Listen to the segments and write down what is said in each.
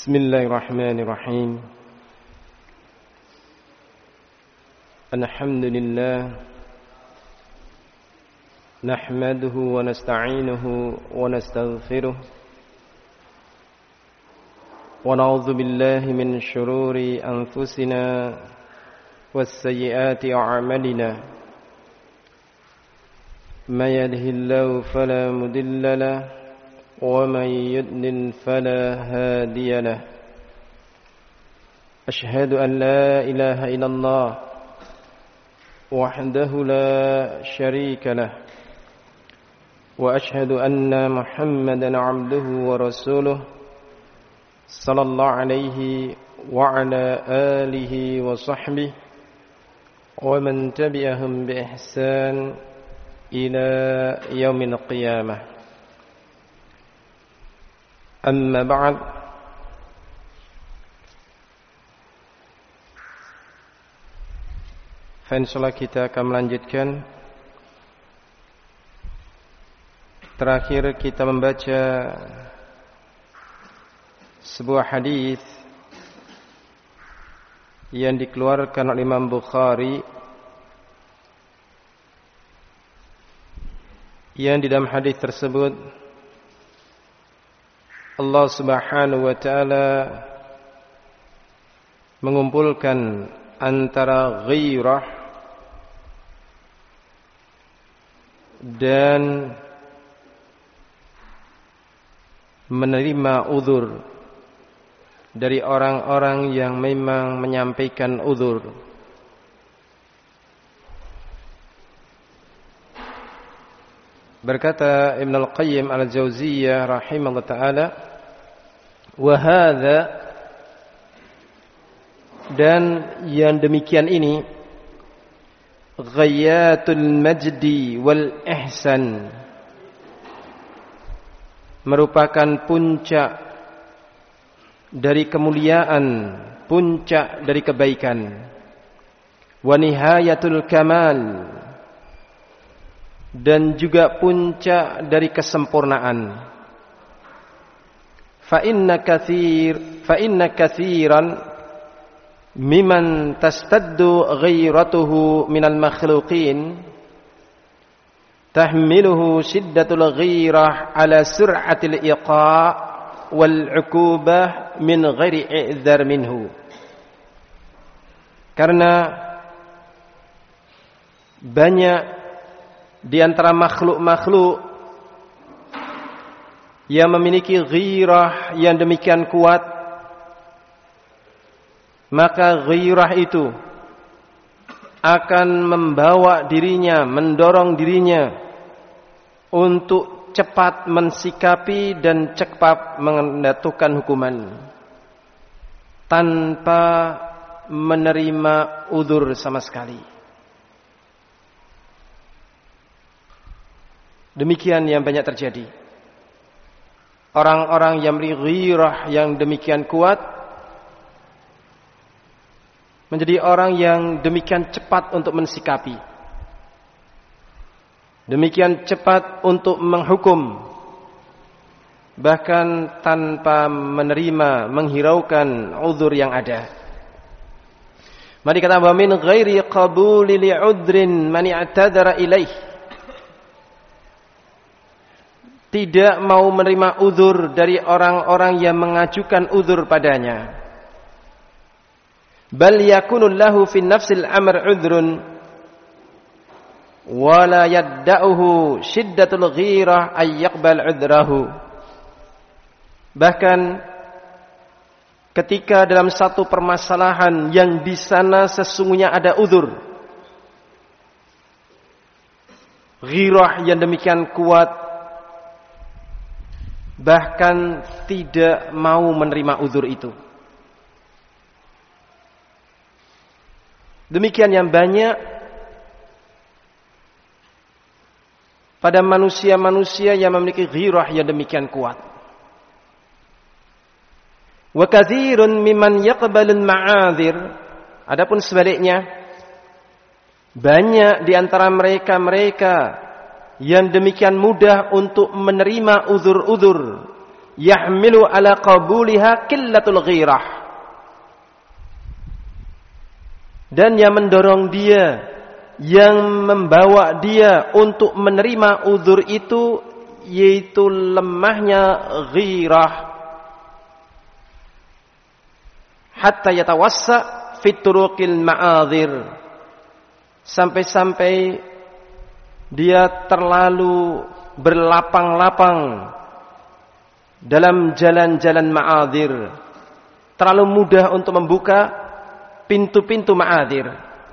بسم الله الرحمن الرحيم الحمد لله نحمده ونستعينه ونستغفره ونعوذ بالله من شرور أنفسنا والسيئات أعمالنا من يهده الله فلا مضل له ومن يضلل فلا هادي له أشهد أن لا إله إلا الله وحده لا شريك له وأشهد أن محمدا عبده ورسوله صلى الله عليه وعلى آله وصحبه ومن تبعهم بإحسان إلى يوم القيامة Amma ba'd. Insyaallah kita akan melanjutkan. Terakhir kita membaca sebuah hadis yang dikeluarkan oleh Imam Bukhari, yang di dalam hadis tersebut Allah Subhanahu wa ta'ala mengumpulkan antara ghirah dan menerima uzur dari orang-orang yang memang menyampaikan uzur. Berkata Ibn Al-Qayyim Al-Jauziyah rahimahullah ta'ala, wahada, dan yang demikian ini ghayatul majdi wal ihsan, merupakan puncak dari kemuliaan, puncak dari kebaikan, wa nihayatul kamal, dan juga puncak dari kesempurnaan. Fa inna kathiran mimman tastaddu ghairatuhu minal makhluqin tahmiluhu shiddatul ghairah ala sur'atil iqa' wal 'uqubah min ghairi i'dzar minhu. Karena banyak di antara makhluk-makhluk yang memiliki ghirah yang demikian kuat, maka ghirah itu akan membawa dirinya, mendorong dirinya untuk cepat mensikapi dan cepat menjatuhkan hukuman tanpa menerima uzur sama sekali. Demikian yang banyak terjadi. Orang-orang yang memiliki ghirah yang demikian kuat menjadi orang yang demikian cepat untuk mensikapi, demikian cepat untuk menghukum, bahkan tanpa menerima, menghiraukan uzur yang ada. Mari kata wa min ghairi qabuli li'udrin man i'tadara ilaih, tidak mau menerima uzur dari orang-orang yang mengajukan uzur padanya. Bal yakunul lahu fi nafsil amr udhrun wa la yadda'uhu shiddatul ghirah ay yaqbal udrahu. Bahkan ketika dalam satu permasalahan yang di sana sesungguhnya ada uzur, ghirah yang demikian kuat, bahkan tidak mau menerima uzur itu. Demikian yang banyak pada manusia-manusia yang memiliki ghirah yang demikian kuat. Wa katsirun mimman yaqbalul ma'adzir, adapun sebaliknya, banyak di antara mereka yang demikian mudah untuk menerima uzur-uzur yahmilu ala qabuliha qillatul ghirah. Dan yang mendorong dia, yang membawa dia untuk menerima uzur itu, yaitu lemahnya ghirah. Hatta yatawassa fit turuqil ma'adhir. Sampai-sampai dia terlalu berlapang-lapang dalam jalan-jalan ma'adhir. Terlalu mudah untuk membuka pintu-pintu ma'adhir.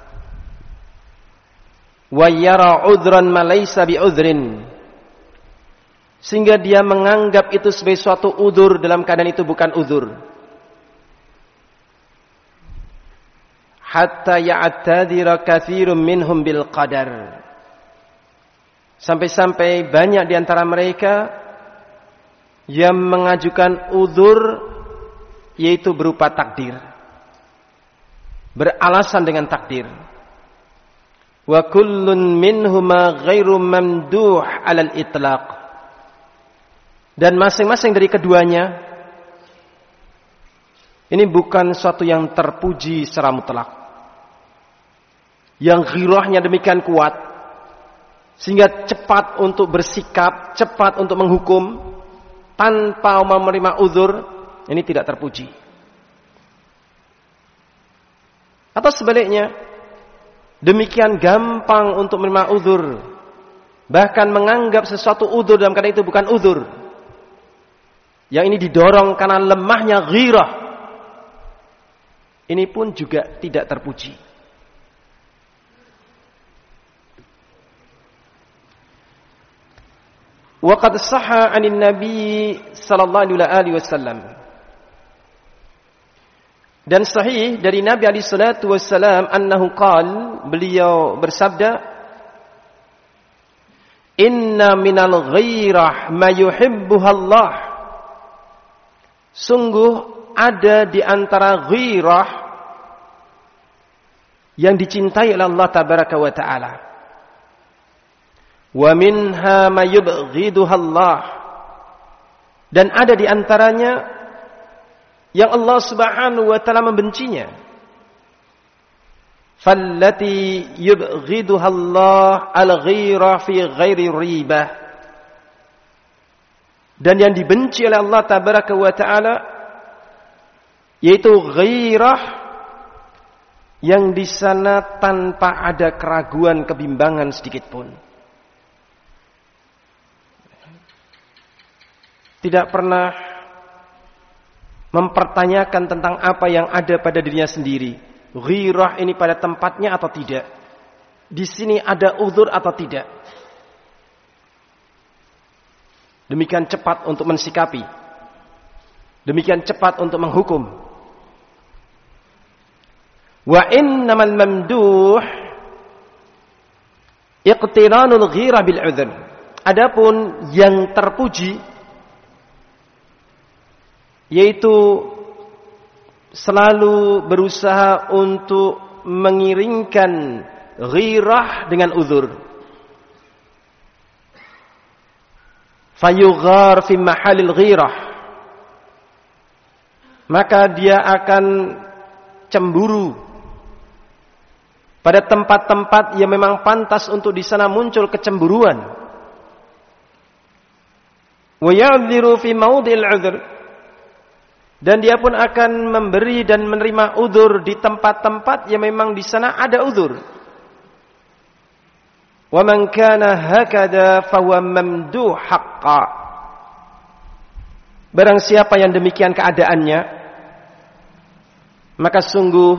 Wa yara udhran ma laysa bi'udhrin. Sehingga dia menganggap itu sebagai suatu udzur dalam keadaan itu bukan udzur. Hatta ya'tadhira katsirun minhum bil qadar. Sampai-sampai banyak di antara mereka yang mengajukan udzur yaitu berupa takdir. Beralasan dengan takdir. Wa kullun minhuma ghairu mamduh 'alal itlaq. Dan masing-masing dari keduanya ini bukan suatu yang terpuji secara mutlak. Yang ghirahnya demikian kuat sehingga cepat untuk bersikap, cepat untuk menghukum tanpa menerima uzur, ini tidak terpuji. Atau sebaliknya, demikian gampang untuk menerima uzur, bahkan menganggap sesuatu uzur dalam keadaan itu bukan uzur. Yang ini didorong karena lemahnya ghirah. Ini pun juga tidak terpuji. Wa qad sahha 'anil Nabi sallallahu alaihi wasallam. Dan sahih dari Nabi alaihi salatu wasallam annahu qala, beliau bersabda, "Inna minal ghairah ma yuhibbuha Allah." Sungguh ada di antara ghirah yang dicintai oleh Allah tabaraka wa taala. Wa minha ma yubghiduha Allah. Dan ada di antaranya yang Allah Subhanahu wa taala membencinya. Fallati yubghiduha Allah al-ghira fi ghairi ribah. Dan yang dibenci oleh Allah tabaraka wa taala yaitu ghirah yang di sana tanpa ada keraguan, kebimbangan sedikit pun. Tidak pernah mempertanyakan tentang apa yang ada pada dirinya sendiri. Ghirah ini pada tempatnya atau tidak? Di sini ada uzur atau tidak? Demikian cepat untuk mensikapi. Demikian cepat untuk menghukum. Wa innamal mamduh iqtiranul ghirah bil udhr. Adapun yang terpuji yaitu selalu berusaha untuk mengiringkan ghirah dengan uzur. Fayughar fi mahalil ghirah. Maka dia akan cemburu pada tempat-tempat yang memang pantas untuk di sana muncul kecemburuan. Wa ya'dhiru fi mawdhi'il 'udhr. Dan dia pun akan memberi dan menerima uzur di tempat-tempat yang memang di sana ada uzur. Wa man kana hakada fa huwa mamduh haqqan. Barang siapa yang demikian keadaannya, maka sungguh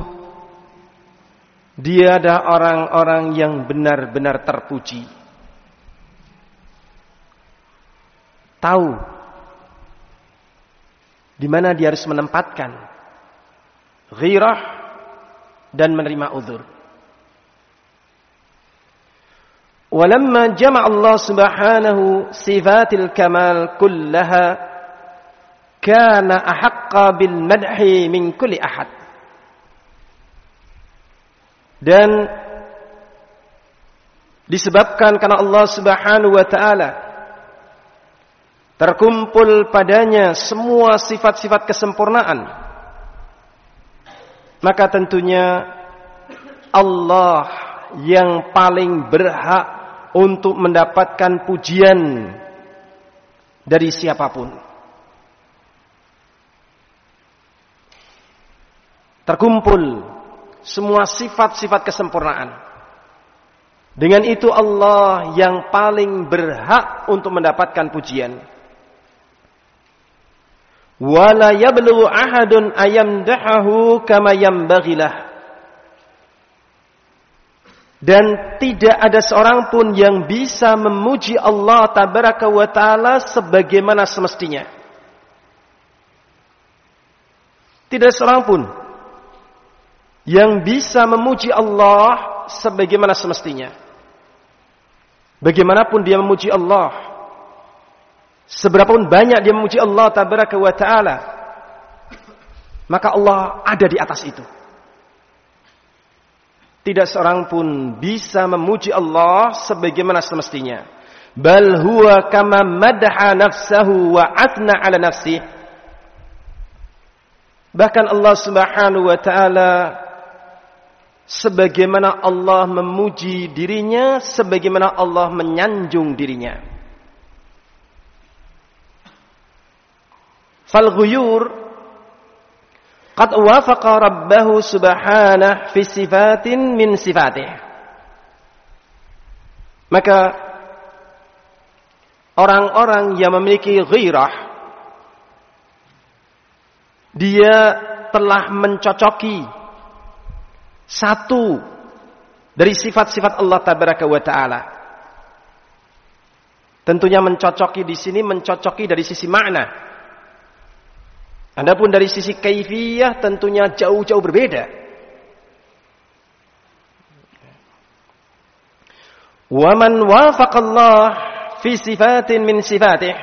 dia adalah orang-orang yang benar-benar terpuji. Tahu di mana dia harus menempatkan ghirah dan menerima uzur. Walamma jama'a Allah subhanahu sifatil kamal kullaha kana ahaqqa bil madhi min kulli ahad. Dan disebabkan karena Allah subhanahu wa ta'ala terkumpul padanya semua sifat-sifat kesempurnaan, maka tentunya Allah yang paling berhak untuk mendapatkan pujian dari siapapun. Terkumpul semua sifat-sifat kesempurnaan. Dengan itu Allah yang paling berhak untuk mendapatkan pujian. Wala yablughu ahadun ayamdahu kama yambaghilah. Dan tidak ada seorang pun yang bisa memuji Allah tabaraka wa ta'ala sebagaimana semestinya. Tidak ada seorang pun yang bisa memuji Allah sebagaimana semestinya. Bagaimanapun dia memuji Allah, seberapapun banyak dia memuji Allah tabaraka wa ta'ala, maka Allah ada di atas itu. Tidak seorang pun bisa memuji Allah sebagaimana semestinya. Bal huwa kama madaha nafsahu wa athna ala nafsih. Bahkan Allah subhanahu wa ta'ala, sebagaimana Allah memuji dirinya, sebagaimana Allah menyanjung dirinya. Fal ghuyur qad wafaqa rabbahu subhanahu fi sifatin min sifatih. Maka orang-orang yang memiliki ghairah, dia telah mencocoki satu dari sifat-sifat Allah tabaraka wa ta'ala. Tentunya mencocoki di sini mencocoki dari sisi makna. Adapun dari sisi kaifiyah tentunya jauh-jauh berbeda. Wa man wafaqa Allah fi sifatin min sifatih.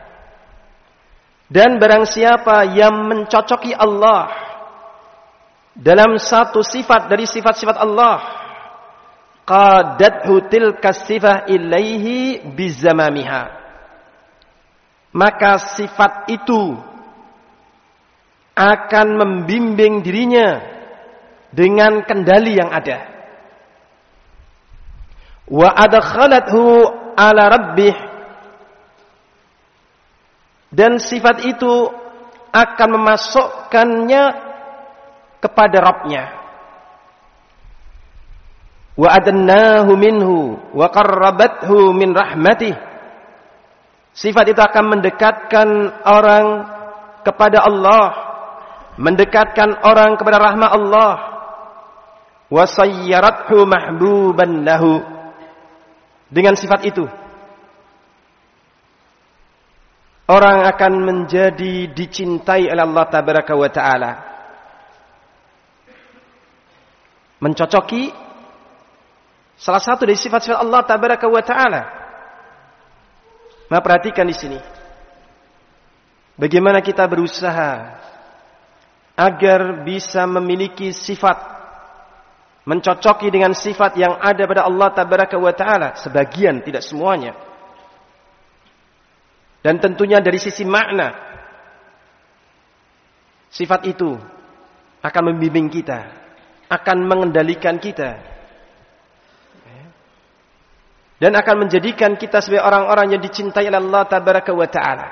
Dan barang siapa yang mencocoki Allah dalam satu sifat dari sifat-sifat Allah, qadathu tilka sifah ilaihi bizamamiha, maka sifat itu akan membimbing dirinya dengan kendali yang ada. Wa adkhalathu ala rabbih, dan sifat itu akan memasukkannya kepada Rabbnya. Wa adannahu minhu wa qarrabathu min rahmatih. Sifat itu akan mendekatkan orang kepada Allah, mendekatkan orang kepada rahmat Allah. Wa sayyarathu mahbuban lahu. Dengan sifat itu orang akan menjadi dicintai oleh Allah tabaraka wa ta'ala. Mencocoki salah satu dari sifat-sifat Allah tabaraka wa ta'ala. Nah, perhatikan di sini bagaimana kita berusaha agar bisa memiliki sifat mencocoki dengan sifat yang ada pada Allah tabaraka wa ta'ala. Sebagian, tidak semuanya. Dan tentunya dari sisi makna, sifat itu akan membimbing kita, akan mengendalikan kita, dan akan menjadikan kita sebagai orang-orang yang dicintai oleh Allah tabaraka wa ta'ala.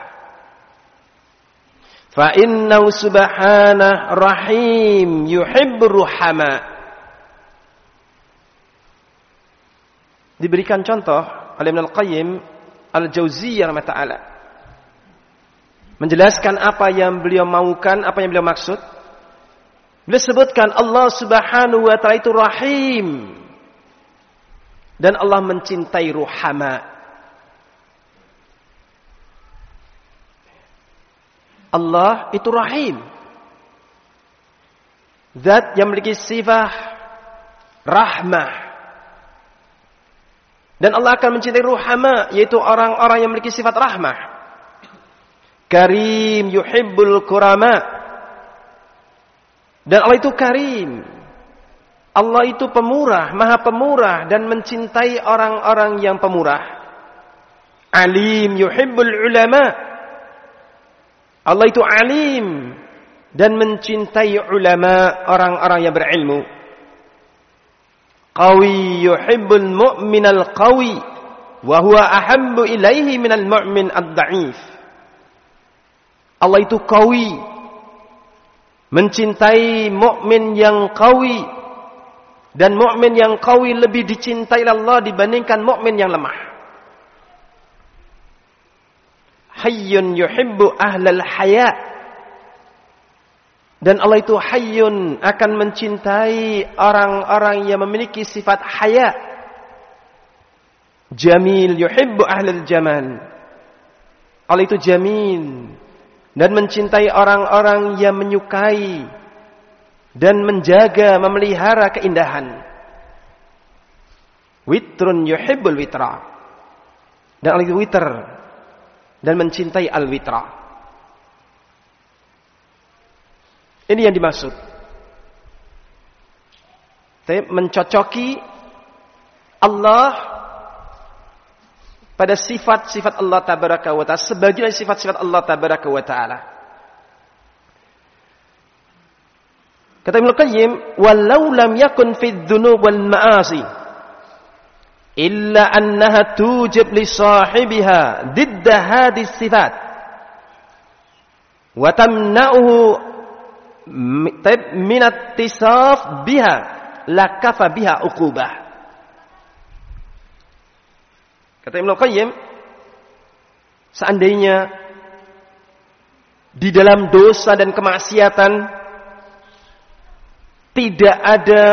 Fa innahu subhanahu rahim yuhibbur ruhama. Diberikan contoh oleh Ibnu Al-Qayyim Al-Jauziyah rahimahullah, menjelaskan apa yang beliau maukan, apa yang beliau maksud. Beliau sebutkan Allah subhanahu wa ta'ala itu rahim, dan Allah mencintai ruhama. Allah itu rahim, zat yang memiliki sifat rahmah, dan Allah akan mencintai ruhama, yaitu orang-orang yang memiliki sifat rahmah. Karim yuhibbul kurama. Dan Allah itu karim. Allah itu pemurah, maha pemurah, dan mencintai orang-orang yang pemurah. Alim yuhibbul ulama. Allah itu alim dan mencintai ulama, orang-orang yang berilmu. Qawi yuhibbul mu'minal qawi wa huwa ahabbu ilaihi minal mu'min ad-dha'if. Allah itu qawi, mencintai mukmin yang qawi, dan mukmin yang qawi lebih dicintai Allah dibandingkan mukmin yang lemah. Hayyun yuhibbu ahlal haya. Dan Allah itu hayyun, akan mencintai orang-orang yang memiliki sifat haya. Jamil yuhibbu ahlal jamal. Allah itu jamil dan mencintai orang-orang yang menyukai dan menjaga, memelihara keindahan. Witrun yuhibbul witra. Dan Allah itu witr dan mencintai al-witra. Ini yang dimaksud. Mencocoki Allah pada sifat-sifat Allah tabaraka wa ta'ala, sebagian sifat-sifat Allah tabaraka wa ta'ala. Kata Ibnu Qayyim, walau lam yakun fi dzunub wal ma'asi illa annaha tujib li sahibiha didda hadhihi sifat wa tamna'uhu minat tisaf biha la kafa biha uqubah. Kata Ibnu Qayyim, seandainya di dalam dosa dan kemaksiatan tidak ada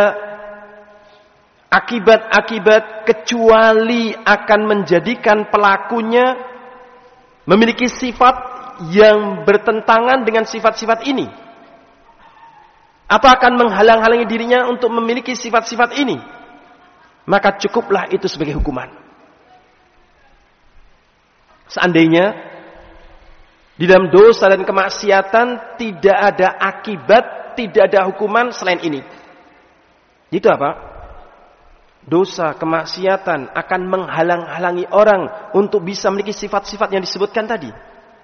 akibat-akibat kecuali akan menjadikan pelakunya memiliki sifat yang bertentangan dengan sifat-sifat ini, atau akan menghalang-halangi dirinya untuk memiliki sifat-sifat ini, maka cukuplah itu sebagai hukuman. Seandainya di dalam dosa dan kemaksiatan tidak ada akibat, tidak ada hukuman selain ini. Itu apa? Dosa, kemaksiatan akan menghalang-halangi orang untuk bisa memiliki sifat-sifat yang disebutkan tadi.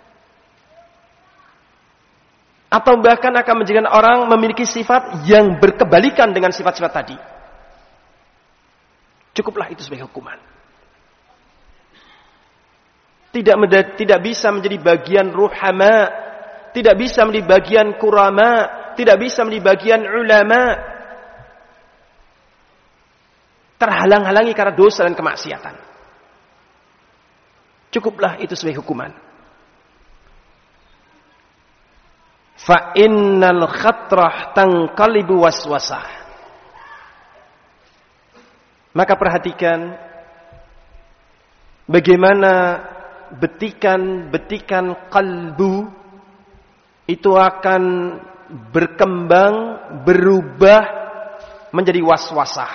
Atau bahkan akan menjadikan orang memiliki sifat yang berkebalikan dengan sifat-sifat tadi. Cukuplah itu sebagai hukuman. Tidak bisa menjadi bagian ruhama, tidak bisa menjadi bagian kurama, tidak bisa menjadi bagian ulama. Terhalang-halangi karena dosa dan kemaksiatan. Cukuplah itu sebagai hukuman. Fa innal khatrah tanqalibu waswasah. Maka perhatikan bagaimana betikan-betikan kalbu itu akan berkembang, berubah menjadi waswasah.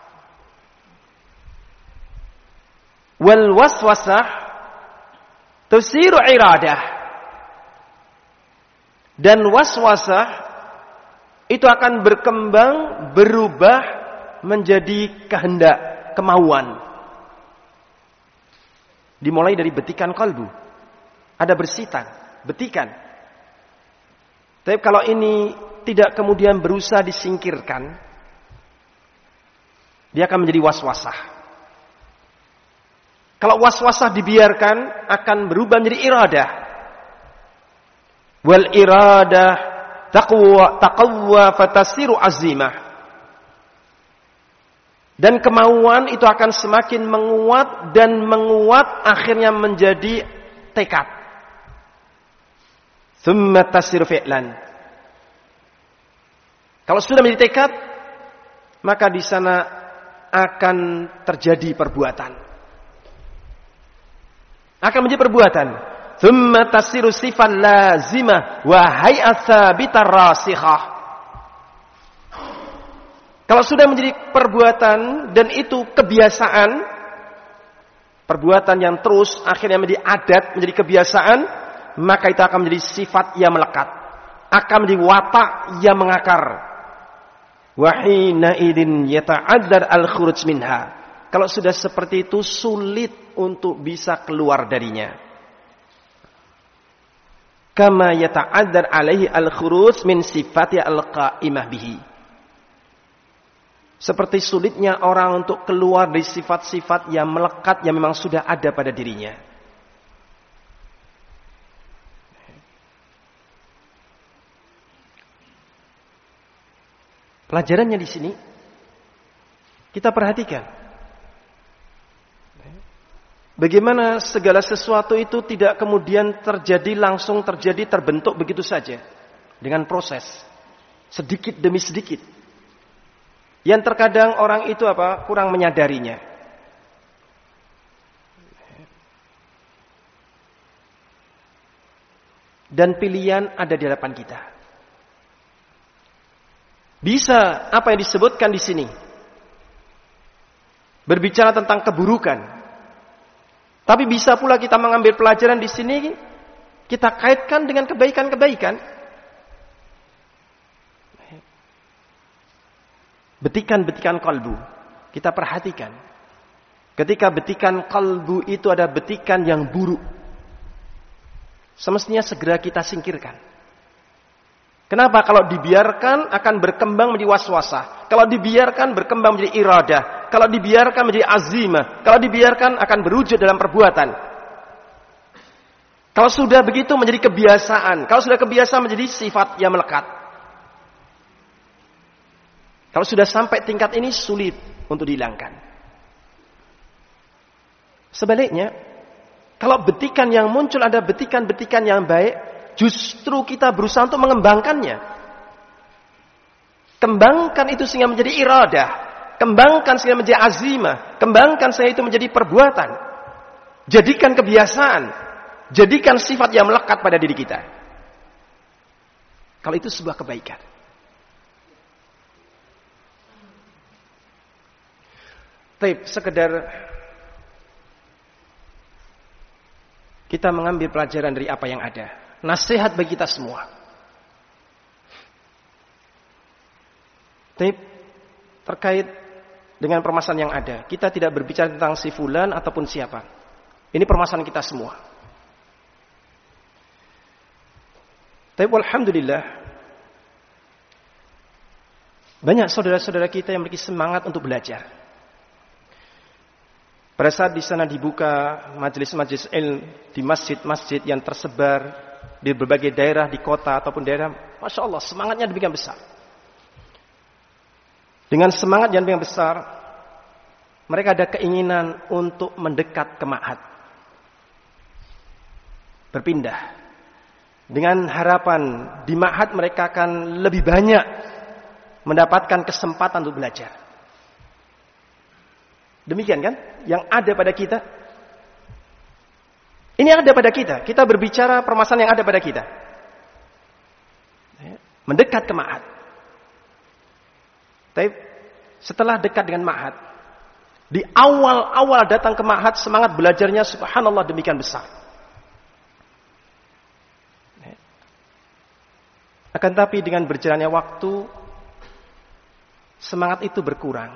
Wal waswasah tusiru iradah. Dan waswasah itu akan berkembang, berubah menjadi kehendak, kemauan. Dimulai dari betikan kalbu. Ada betikan. Tapi kalau ini tidak kemudian berusaha disingkirkan, dia akan menjadi waswasah. Kalau waswasah dibiarkan, akan berubah menjadi iradah. Wal iradah taqawwa fatasiru azimah. Dan kemauan itu akan semakin menguat dan menguat, akhirnya menjadi tekad. Tsumma tasiru fi'lan. Kalau sudah menjadi tekad, maka di sana akan terjadi perbuatan. Akan menjadi perbuatan. Tsumma tasiru sifat lazimah wa hay'at tsabitar rasikhah. Kalau sudah menjadi perbuatan dan itu kebiasaan, perbuatan yang terus akhirnya menjadi adat, menjadi kebiasaan, maka itu akan menjadi sifat yang melekat, akan menjadi watak yang mengakar. Wa hina idin yata'addar al-khuruj minha. Kalau sudah seperti itu, sulit untuk bisa keluar darinya. Kama yata'addar alaihi al-khuruj min sifati al-qa'imah bihi. Seperti sulitnya orang untuk keluar dari sifat-sifat yang melekat yang memang sudah ada pada dirinya. Pelajarannya di sini kita perhatikan bagaimana segala sesuatu itu tidak kemudian langsung terjadi, terbentuk begitu saja dengan proses sedikit demi sedikit. Yang terkadang orang itu kurang menyadarinya. Dan pilihan ada di hadapan kita. Bisa apa yang disebutkan di sini berbicara tentang keburukan. Tapi bisa pula kita mengambil pelajaran di sini, kita kaitkan dengan kebaikan-kebaikan. Betikan-betikan kalbu. Kita perhatikan. Ketika betikan kalbu itu ada betikan yang buruk, semestinya segera kita singkirkan. Kenapa? Kalau dibiarkan akan berkembang menjadi waswasah. Kalau dibiarkan berkembang menjadi iradah. Kalau dibiarkan menjadi azimah. Kalau dibiarkan akan berwujud dalam perbuatan. Kalau sudah begitu menjadi kebiasaan. Kalau sudah kebiasaan menjadi sifat yang melekat. Kalau sudah sampai tingkat ini sulit untuk dihilangkan. Sebaliknya, kalau betikan yang muncul ada betikan-betikan yang baik, justru kita berusaha untuk mengembangkannya. Kembangkan itu sehingga menjadi iradah. Kembangkan sehingga menjadi azimah. Kembangkan sehingga itu menjadi perbuatan. Jadikan kebiasaan. Jadikan sifat yang melekat pada diri kita. Kalau itu sebuah kebaikan. Tapi sekedar kita mengambil pelajaran dari apa yang ada. Nasihat bagi kita semua. Terkait dengan permasalahan yang ada. Kita tidak berbicara tentang si fulan ataupun siapa. Ini permasalahan kita semua. Tapi alhamdulillah, banyak saudara-saudara kita yang memiliki semangat untuk belajar. Pada saat di sana dibuka majelis-majelis ilmu di masjid-masjid yang tersebar di berbagai daerah, di kota ataupun daerah, Masya Allah, semangatnya demikian besar. Dengan semangat yang demikian besar, mereka ada keinginan untuk mendekat ke ma'had. Berpindah. Dengan harapan di ma'had mereka akan lebih banyak mendapatkan kesempatan untuk belajar. Demikian kan? Yang ada pada kita. Ini yang ada pada kita. Kita berbicara permasalahan yang ada pada kita. Mendekat ke ma'had. Tapi setelah dekat dengan ma'had, di awal-awal datang ke ma'had, semangat belajarnya subhanallah demikian besar. Akan tapi dengan berjalannya waktu, semangat itu berkurang.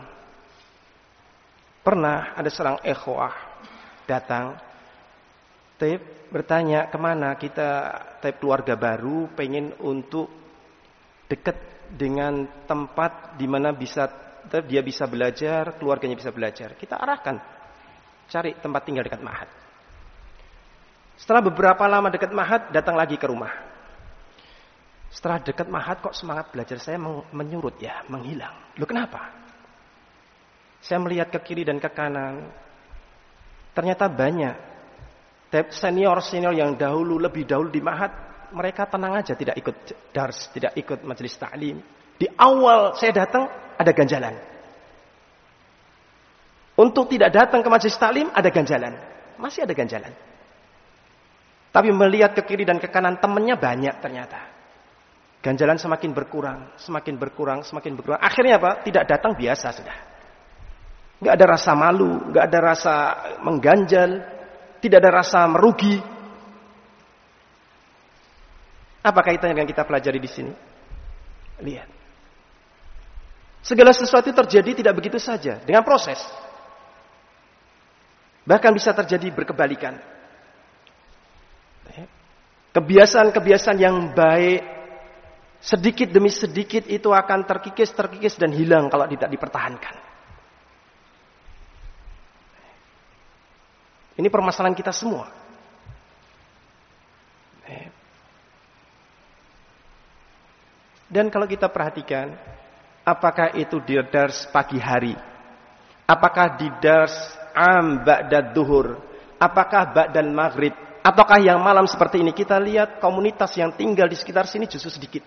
Pernah ada seorang ikhwah datang, bertanya kemana kita, keluarga baru pengen untuk dekat dengan tempat di mana dia bisa belajar, keluarganya bisa belajar. Kita arahkan, cari tempat tinggal dekat ma'had. Setelah beberapa lama dekat ma'had, datang lagi ke rumah. Setelah dekat ma'had kok semangat belajar saya menyurut ya, menghilang. Loh kenapa? Saya melihat ke kiri dan ke kanan. Ternyata banyak senior-senior yang lebih dahulu di ma'had, mereka tenang aja tidak ikut dars, tidak ikut majelis ta'lim. Di awal saya datang ada ganjalan. Untuk tidak datang ke majelis ta'lim ada ganjalan. Masih ada ganjalan. Tapi melihat ke kiri dan ke kanan temannya banyak ternyata. Ganjalan semakin berkurang, semakin berkurang, semakin berkurang. Akhirnya apa? Tidak datang biasa sudah. Enggak ada rasa malu, enggak ada rasa mengganjal, tidak ada rasa merugi. Apa kaitannya dengan kita pelajari di sini? Lihat. Segala sesuatu terjadi tidak begitu saja, dengan proses. Bahkan bisa terjadi berkebalikan. Kebiasaan-kebiasaan yang baik sedikit demi sedikit itu akan terkikis dan hilang kalau tidak dipertahankan. Ini permasalahan kita semua. Dan kalau kita perhatikan, apakah itu di dars pagi hari, apakah di dars ba'da duhur, apakah ba'dal maghrib, ataukah yang malam seperti ini, kita lihat komunitas yang tinggal di sekitar sini justru sedikit.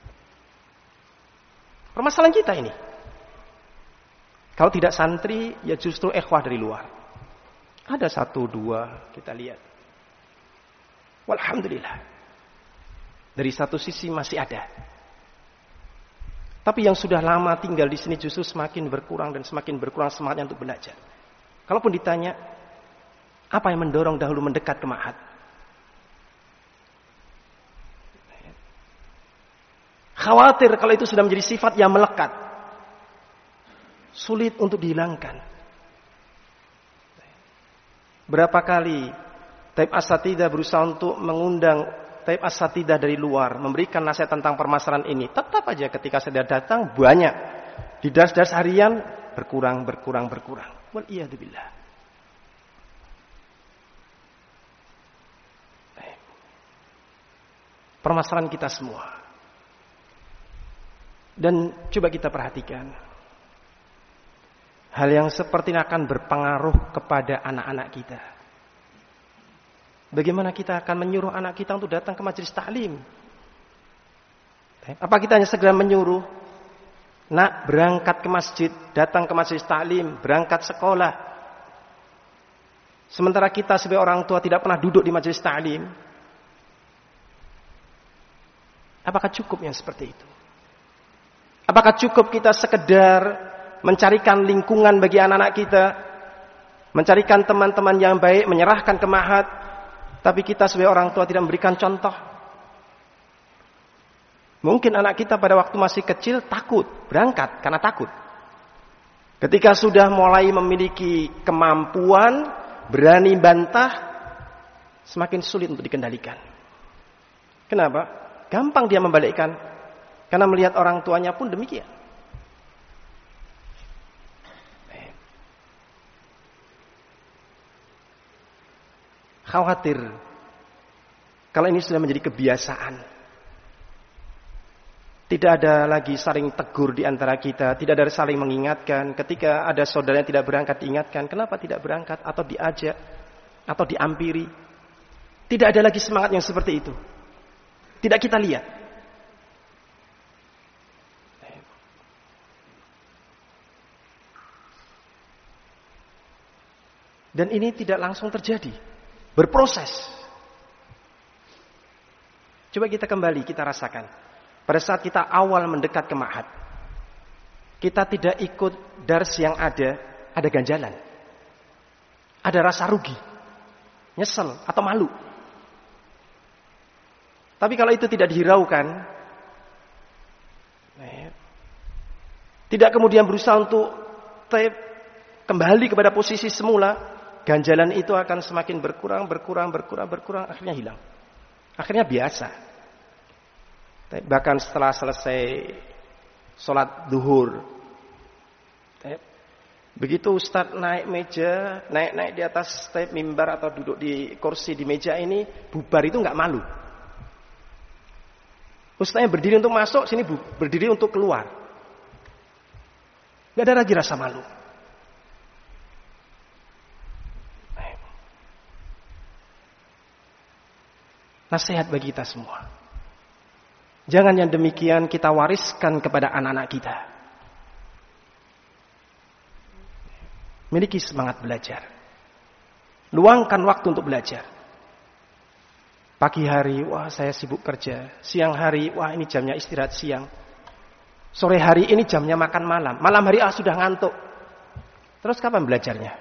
Permasalahan kita ini. Kalau tidak santri, ya justru ikhwah dari luar. Ada 1, 2 kita lihat. Walhamdulillah. Dari satu sisi masih ada. Tapi yang sudah lama tinggal di sini justru semakin berkurang dan semakin berkurang semangatnya untuk belajar. Kalaupun ditanya, apa yang mendorong dahulu mendekat ke ma'had? Khawatir kalau itu sudah menjadi sifat yang melekat. Sulit untuk dihilangkan. Berapa kali Taib Asatidah berusaha untuk mengundang Taib Asatidah dari luar, memberikan nasihat tentang permasalahan ini. Tetap aja ketika saya datang banyak. Di dars-dars harian berkurang. Wal iyadzubillah. Permasalahan kita semua. Dan coba kita perhatikan. Hal yang seperti ini akan berpengaruh kepada anak-anak kita. Bagaimana kita akan menyuruh anak kita untuk datang ke majelis taklim? Apa kita hanya segera menyuruh, nak berangkat ke masjid, datang ke majelis taklim, berangkat sekolah. Sementara kita sebagai orang tua tidak pernah duduk di majelis taklim. Apakah cukup yang seperti itu? Apakah cukup kita sekedar mencarikan lingkungan bagi anak-anak kita, mencarikan teman-teman yang baik, menyerahkan ke ma'had, tapi kita sebagai orang tua tidak memberikan contoh? Mungkin anak kita pada waktu masih kecil takut berangkat karena takut. Ketika sudah mulai memiliki kemampuan, berani bantah, semakin sulit untuk dikendalikan. Kenapa? Gampang dia membalikkan. Karena melihat orang tuanya pun demikian. Khawatir kalau ini sudah menjadi kebiasaan. Tidak ada lagi saling tegur di antara kita, tidak ada saling mengingatkan. Ketika ada saudara yang tidak berangkat diingatkan, kenapa tidak berangkat, atau diajak, atau diampiri. Tidak ada lagi semangat yang seperti itu. Tidak kita lihat. Dan ini tidak langsung terjadi. Berproses. Coba kita kembali, kita rasakan. Pada saat kita awal mendekat ke ma'had, kita tidak ikut dars yang ada ganjalan. Ada rasa rugi, nyesel, atau malu. Tapi kalau itu tidak dihiraukan, tidak kemudian berusaha untuk kembali kepada posisi semula, ganjalan itu akan semakin berkurang, akhirnya hilang. Akhirnya biasa. Bahkan setelah selesai sholat duhur, begitu Ustadz naik meja, naik di atas mimbar atau duduk di kursi di meja ini, bubar itu nggak malu. Ustadznya berdiri untuk masuk, sini berdiri untuk keluar. Nggak ada lagi rasa malu. Nasihat bagi kita semua. Jangan yang demikian kita wariskan kepada anak-anak kita. Miliki semangat belajar. Luangkan waktu untuk belajar. Pagi hari, wah saya sibuk kerja. Siang hari, wah ini jamnya istirahat siang. Sore hari ini jamnya makan malam. Malam hari sudah ngantuk. Terus kapan belajarnya?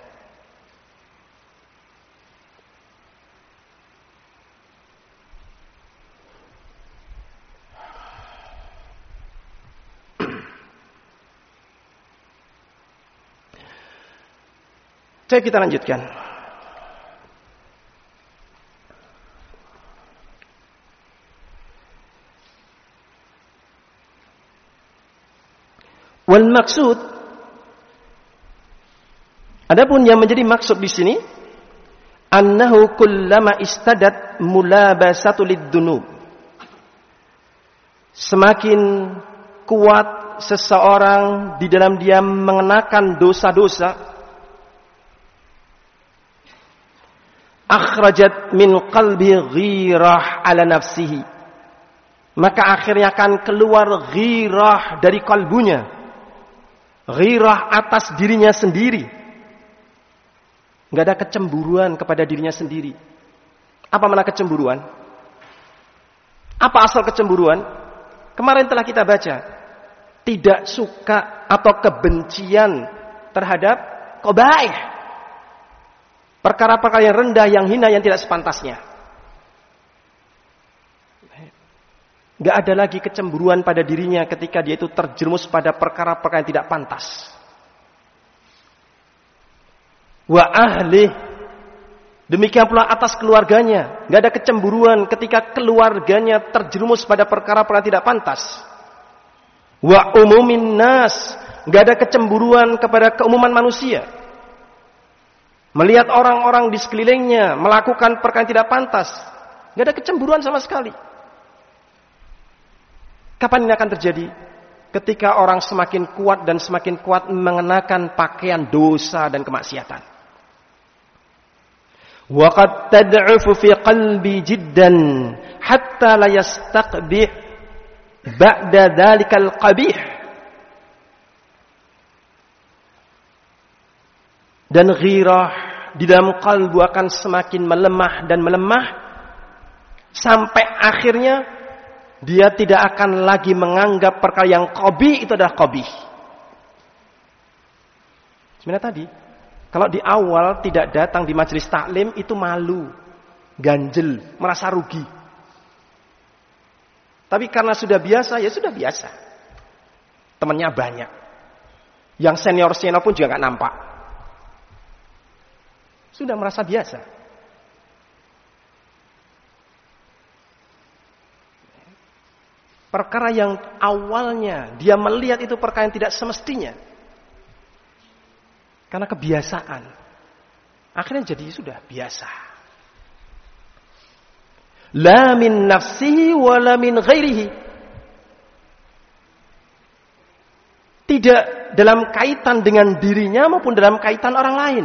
Coba kita lanjutkan. Wal maksud, adapun yang menjadi maksud di sini, annahu kullama istadat mulabasatu lid-dunub. Semakin kuat seseorang di dalam dia mengenakan dosa-dosa, akhrajat min qalbi ghirah ala nafsihi, maka akhirnya akan keluar ghirah dari kalbunya, ghirah atas dirinya sendiri. Enggak ada kecemburuan kepada dirinya sendiri. Apa makna kecemburuan? Apa asal kecemburuan? Kemarin telah kita baca, tidak suka atau kebencian terhadap qabaih, perkara-perkara yang rendah, yang hina, yang tidak sepantasnya. Gak ada lagi kecemburuan pada dirinya ketika dia itu terjerumus pada perkara-perkara yang tidak pantas. Wa ahli, demikian pula atas keluarganya. Gak ada kecemburuan ketika keluarganya terjerumus pada perkara-perkara yang tidak pantas. Wa umumin nas, gak ada kecemburuan kepada keumuman manusia. Melihat orang-orang di sekelilingnya melakukan perkara yang tidak pantas, gak ada kecemburuan sama sekali. Kapan ini akan terjadi? Ketika orang semakin kuat dan semakin kuat mengenakan pakaian dosa dan kemaksiatan. Wa qad tad'ufu fi qalbi jiddan hatta la yastaqbih ba'da dhalikal qabih. Dan ghirah di dalam kalbu akan semakin melemah dan melemah sampai akhirnya dia tidak akan lagi menganggap perkara yang qabih itu adalah qabih. Sebenarnya tadi, kalau di awal tidak datang di majelis taklim itu malu, ganjel, merasa rugi. Tapi karena sudah biasa, ya sudah biasa. Temannya banyak. Yang senior-senior pun juga gak nampak. Sudah merasa biasa. Perkara yang awalnya dia melihat itu perkara yang tidak semestinya. Karena kebiasaan. Akhirnya jadi sudah biasa. La min nafsihi wa la min ghairihi. Tidak dalam kaitan dengan dirinya maupun dalam kaitan orang lain.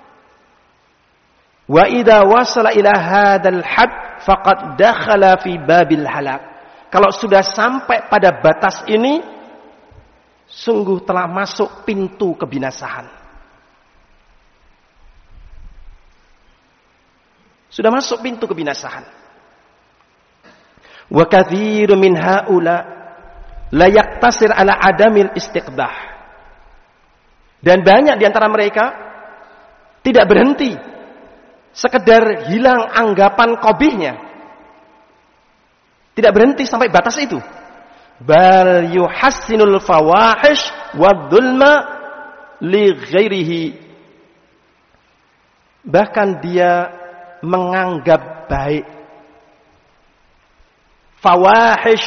Wa idza wasala ila hadzal had faqad dakhala fi babil halak. Kalau sudah sampai pada batas ini, sungguh telah masuk pintu kebinasaan. Sudah masuk pintu kebinasaan. Wa katsirun min haula la yaktasir ala adamil istiqbah. Dan banyak di antara mereka tidak berhenti sekedar hilang anggapan qabihnya. Tidak berhenti sampai batas itu. Bal yuhassinul fawahish wadzulma li ghairihi. Bahkan dia menganggap baik fawahish,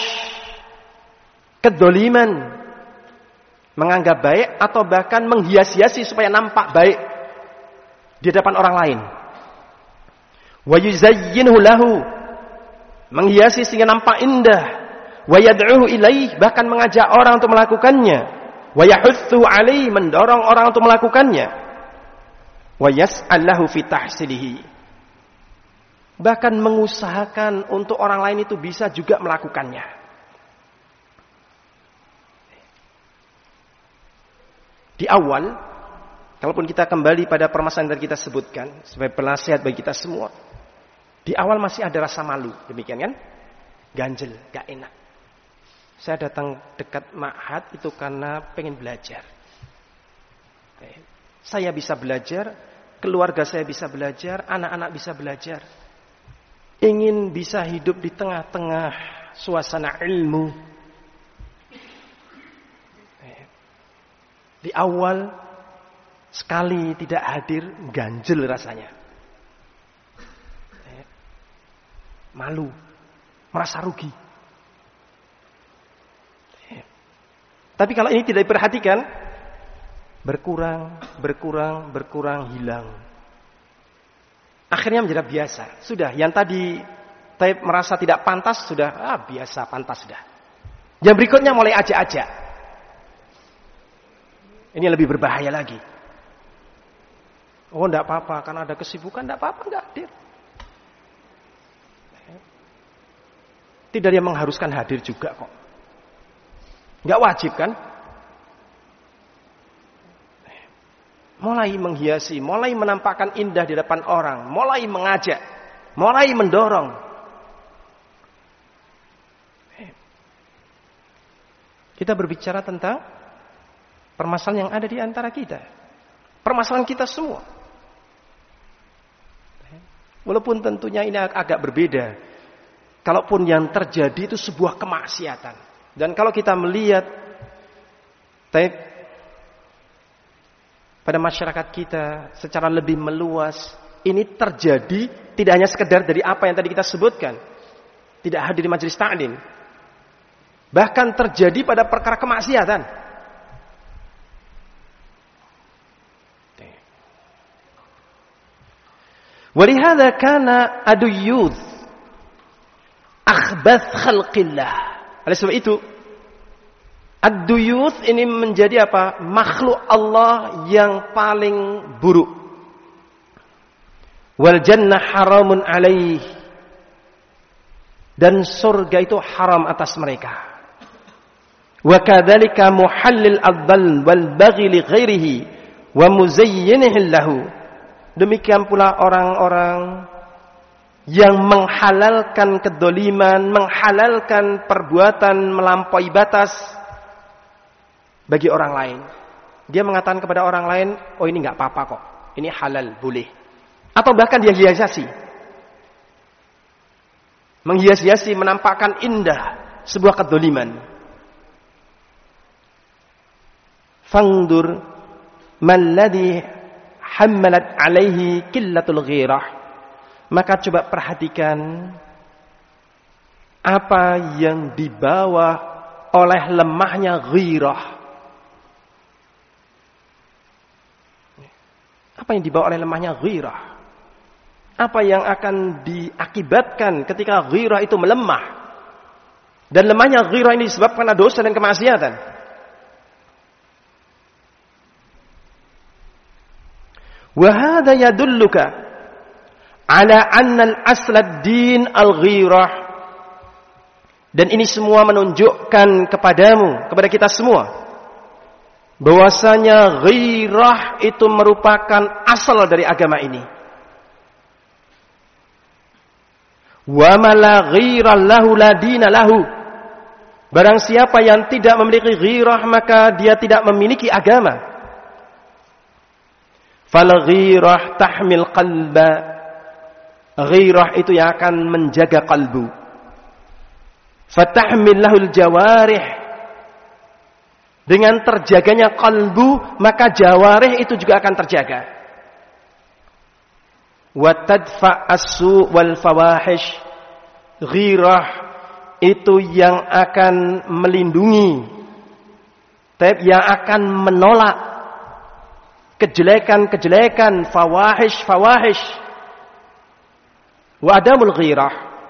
kedoliman, menganggap baik atau bahkan menghias-hiasi supaya nampak baik di hadapan orang lain. Wa yuzayyinhu lahu, menghiasi sehingga nampak indah. Wa yad'uhu ilaih, bahkan mengajak orang untuk melakukannya. Wa yahuthu alaih, mendorong orang untuk melakukannya. Wa yas'alahu fi tahsilihi, bahkan mengusahakan untuk orang lain itu bisa juga melakukannya. Di awal, kalaupun kita kembali pada permasalahan yang kita sebutkan sebagai penasihat bagi kita semua, di awal masih ada rasa malu, demikian kan? Ganjel, gak enak. Saya datang dekat ma'had itu karena pengen belajar. Saya bisa belajar, keluarga saya bisa belajar, anak-anak bisa belajar. Ingin bisa hidup di tengah-tengah suasana ilmu. Di awal, sekali tidak hadir, ganjel rasanya. Malu, merasa rugi. Tapi kalau ini tidak diperhatikan, berkurang, hilang. Akhirnya menjadi biasa. Sudah, yang tadi merasa tidak pantas, sudah biasa, pantas sudah. Yang berikutnya mulai ajak-ajak. Ini lebih berbahaya lagi. Oh, enggak apa-apa, karena ada kesibukan, enggak apa-apa, enggak hadir. Tidak ada yang mengharuskan hadir juga kok. Enggak wajib kan? Mulai menghiasi, mulai menampakkan indah di depan orang, mulai mengajak, mulai mendorong. Kita berbicara tentang permasalahan yang ada di antara kita. Permasalahan kita semua. Walaupun tentunya ini agak berbeda. Kalaupun yang terjadi itu sebuah kemaksiatan. Dan kalau kita melihat pada masyarakat kita secara lebih meluas, ini terjadi tidak hanya sekedar dari apa yang tadi kita sebutkan, tidak hadir di majelis ta'lim, bahkan terjadi pada perkara kemaksiatan. Walihada kana aduyud akhbath khalqillah. Oleh sebab itu, ad-duyuth ini menjadi apa? Makhluk Allah yang paling buruk. Wal jannah haramun alaih. Dan surga itu haram atas mereka. Wa kadzalika muhallil adh-dhall wal baghi li ghairihi wa muzayyinihi lahu. Demikian pula orang-orang yang menghalalkan kedoliman, menghalalkan perbuatan melampaui batas bagi orang lain. Dia mengatakan kepada orang lain, oh ini nggak apa-apa kok, ini halal, boleh. Atau bahkan dia hias-hiasi, menghias-hiasi, menampakkan indah sebuah kedoliman. Fangdur malladhi hammalat alaihi killatul ghirah. Maka coba perhatikan apa yang dibawa oleh lemahnya ghirah. Apa yang dibawa oleh lemahnya ghirah? Apa yang akan diakibatkan ketika ghirah itu melemah? Dan lemahnya ghirah ini disebabkan karena dosa dan kemaksiatan. Wa hadza yadulluka ala annal aslad din al-ghirah. Dan ini semua menunjukkan kepadamu, kepada kita semua, bahwasanya ghirah itu merupakan asal dari agama ini. Wa ma la ghirah lahu la dina lahu. Barang siapa yang tidak memiliki ghirah, maka dia tidak memiliki agama. Fal ghirah tahmil qalba. Ghirah itu yang akan menjaga kalbu. Fatahmil lahul jawarih. Dengan terjaganya kalbu, maka jawarih itu juga akan terjaga. Wa tadfa as-su' wal fawahish. Ghirah itu yang akan melindungi, yang akan menolak kejelekan-kejelekan, fawahish. Wa adamul ghirah.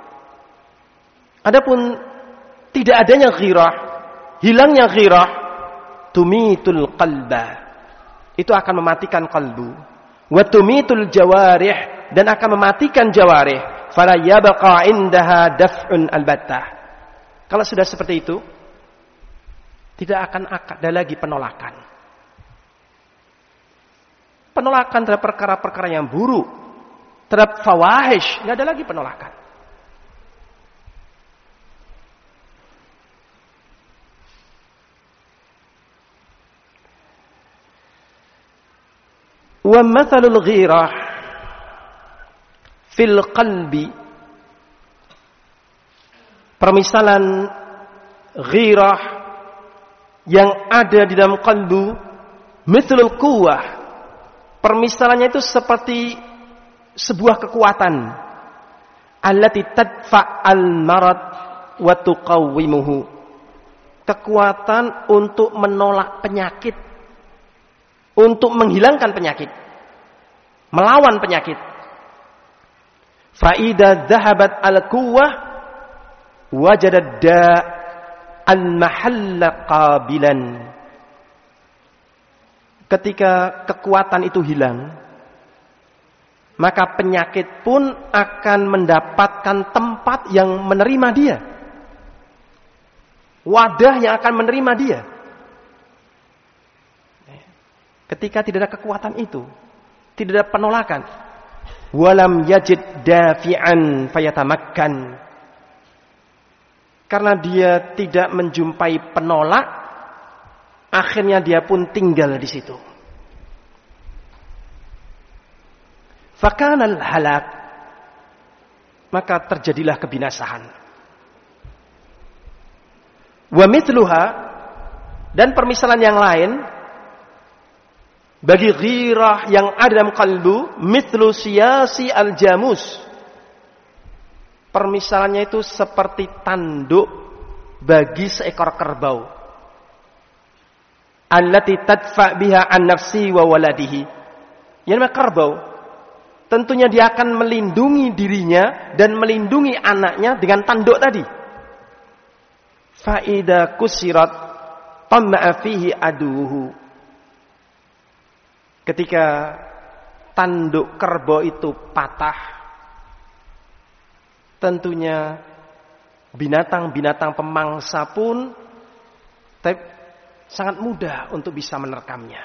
Adapun tidak adanya ghirah, hilangnya ghirah, tumitul qalba. Itu akan mematikan kalbu. Wa tumitul jawarih, dan akan mematikan jawarih. Fala yabqa indaha daf'un albattah. Kalau sudah seperti itu, tidak akan ada lagi penolakan. Penolakan terhadap perkara-perkara yang buruk, terhadap fawahish, nggak ada lagi penolakan. Wa mathalul ghirah fil qalbi. Permisalan ghirah yang ada di dalam kalbu, mithlul quwwah. Permisalannya itu seperti sebuah kekuatan, allati tadfa al marad wa tuqawwimuhu. kekuatan untuk menolak penyakit, untuk menghilangkan penyakit, melawan penyakit. Fa idza dhahabat al-quwwah wajada al-mahalla qabilan. Ketika kekuatan itu hilang, maka penyakit pun akan mendapatkan tempat yang menerima dia. Wadah yang akan menerima dia. Ketika tidak ada kekuatan itu, tidak ada penolakan. Walam yajid dafi'an fayatamakkan. Karena dia tidak menjumpai penolak, akhirnya dia pun tinggal di situ. Fakanal halak, maka terjadilah kebinasaan. Wa mithluha, dan permisalan yang lain bagi ghirah yang ada dalam kalbu, mithlu siyasi al-jamus. Permisalannya itu seperti tanduk bagi seekor kerbau. Allati tadfa biha an nafsi wa waladihi. Yang namanya kerbau, tentunya dia akan melindungi dirinya dan melindungi anaknya dengan tanduk tadi. Fa idza kusirat tama'a fihi aduhu. Ketika tanduk kerbau itu patah, tentunya binatang-binatang pemangsa pun sangat mudah untuk bisa menerkamnya.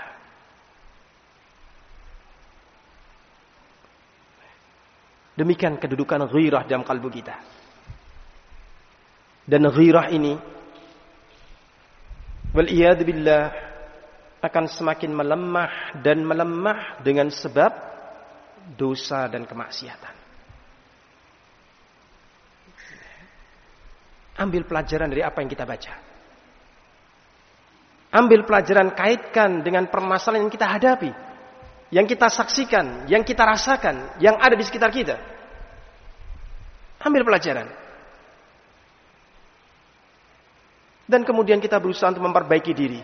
Demikian kedudukan ghirah dalam kalbu kita. Dan ghirah ini, wal iyad billah, akan semakin melemah dan melemah dengan sebab dosa dan kemaksiatan. Ambil pelajaran dari apa yang kita baca. Ambil pelajaran, kaitkan dengan permasalahan yang kita hadapi, yang kita saksikan, yang kita rasakan, yang ada di sekitar kita. Ambil pelajaran. Dan kemudian kita berusaha untuk memperbaiki diri.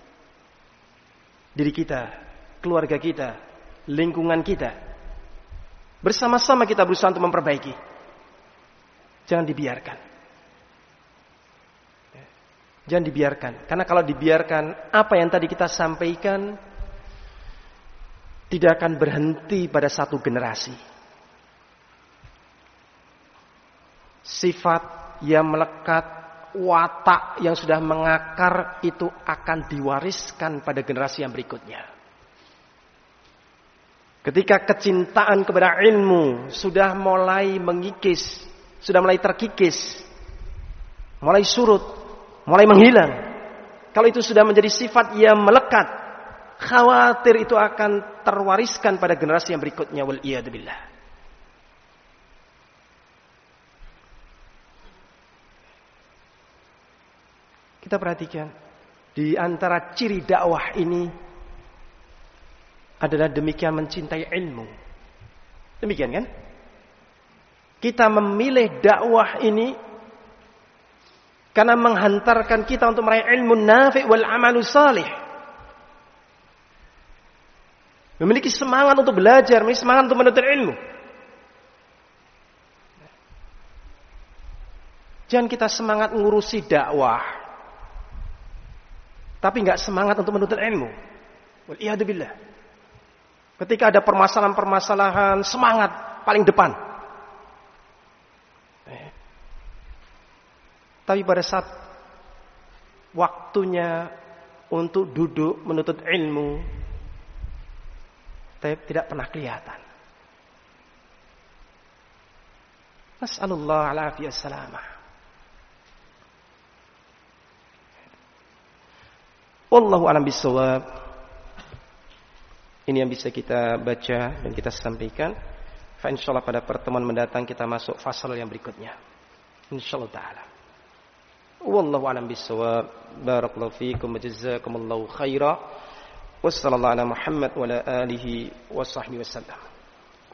Diri kita, keluarga kita, lingkungan kita. Bersama-sama kita berusaha untuk memperbaiki. Jangan dibiarkan. Jangan dibiarkan. Karena kalau dibiarkan, apa yang tadi kita sampaikan tidak akan berhenti pada satu generasi. Sifat yang melekat, watak yang sudah mengakar itu akan diwariskan pada generasi yang berikutnya. Ketika kecintaan kepada ilmu sudah mulai mengikis, sudah mulai terkikis, mulai surut, mulai menghilang, kalau itu sudah menjadi sifat yang melekat, khawatir itu akan terwariskan pada generasi yang berikutnya. Wal iyad billah. Kita perhatikan, di antara ciri dakwah ini adalah demikian mencintai ilmu. Demikian kan? Kita memilih dakwah ini karena menghantarkan kita untuk meraih ilmu nafi' wal amalu salih. Memiliki semangat untuk belajar, memiliki semangat untuk menuntut ilmu. Jangan kita semangat ngurusi dakwah, tapi enggak semangat untuk menuntut ilmu. Wal iyad billah. Ketika ada permasalahan-permasalahan, semangat paling depan. Tapi pada saat waktunya untuk duduk menuntut ilmu, tidak pernah kelihatan. Nas'alullah al-afiyah salamah. Wallahu a'lam bishawab. Ini yang bisa kita baca dan kita sampaikan. Fa insyaallah pada pertemuan mendatang kita masuk fasal yang berikutnya. Insyaallah taala. Wallahu a'lam bishawab. Barakallahu fiikum wa jazakumullahu khaira. Wassallallahu ala Muhammad wa ala alihi wa sahbihi wasallam.